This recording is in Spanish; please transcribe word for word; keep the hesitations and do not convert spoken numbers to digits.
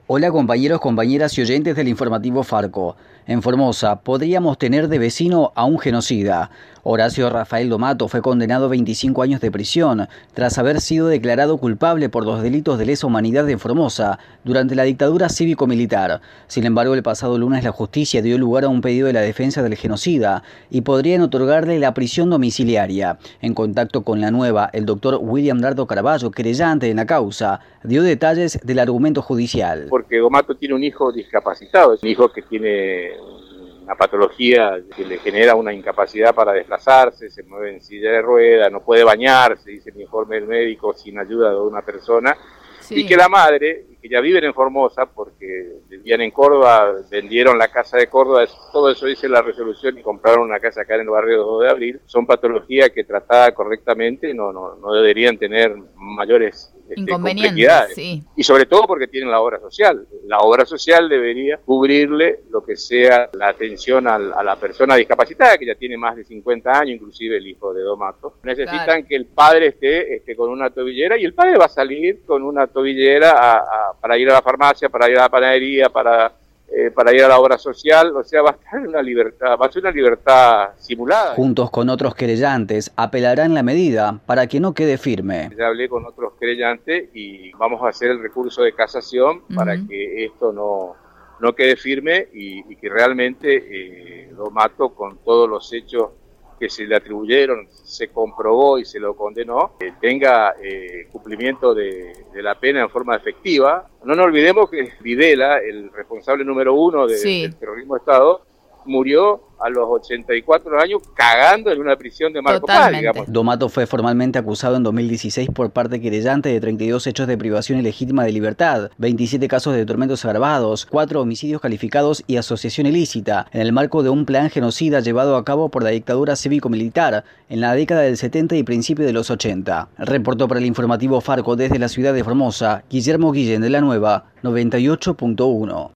Hola compañeros, compañeras y oyentes del informativo Farco. En Formosa podríamos tener de vecino a un genocida. Horacio Rafael Domato fue condenado a veinticinco años de prisión tras haber sido declarado culpable por los delitos de lesa humanidad en Formosa durante la dictadura cívico-militar. Sin embargo, el pasado lunes la justicia dio lugar a un pedido de la defensa del genocida y podrían otorgarle la prisión domiciliaria. En contacto con La Nueva, el doctor William Dardo Caraballo, querellante en la causa, dio detalles del argumento judicial. Porque Domato tiene un hijo discapacitado, es un hijo que tiene una patología que le genera una incapacidad para desplazarse, se mueve en silla de ruedas, no puede bañarse, dice el informe del médico, sin ayuda de una persona, sí. Y que la madre, que ya viven en Formosa, porque vivían en Córdoba, vendieron la casa de Córdoba, todo eso dice la resolución, y compraron una casa acá en el barrio dos de abril, son patologías que tratadas correctamente no, no, no deberían tener mayores Este, inconvenientes, sí. Y sobre todo porque tienen la obra social. La obra social debería cubrirle lo que sea la atención a la, a la persona discapacitada, que ya tiene más de cincuenta años, inclusive el hijo de Domato. Necesitan claro. que el padre esté, esté con una tobillera, y el padre va a salir con una tobillera a, a, para ir a la farmacia, para ir a la panadería, para... Eh, para ir a la obra social, o sea, va a estar en una libertad, va a ser una libertad simulada. Juntos con otros querellantes apelarán la medida para que no quede firme. Ya hablé con otros querellantes y vamos a hacer el recurso de casación uh-huh. para que esto no, no quede firme y, y que realmente eh, Domato, con todos los hechos que se le atribuyeron, se comprobó y se lo condenó, eh, tenga eh, cumplimiento de, de la pena en forma efectiva. No nos olvidemos que Videla, el responsable número uno de, sí. del terrorismo de Estado, murió a los ochenta y cuatro años cagando en una prisión de Marco Paz, digamos. Domato fue formalmente acusado en dos mil dieciséis por parte querellante de treinta y dos hechos de privación ilegítima de libertad, veintisiete casos de tormentos agravados, cuatro homicidios calificados y asociación ilícita, en el marco de un plan genocida llevado a cabo por la dictadura cívico-militar en la década del setenta y principio de los ochenta. Reportó para el informativo Farco desde la ciudad de Formosa, Guillermo Guillén de La Nueva, noventa y ocho punto uno.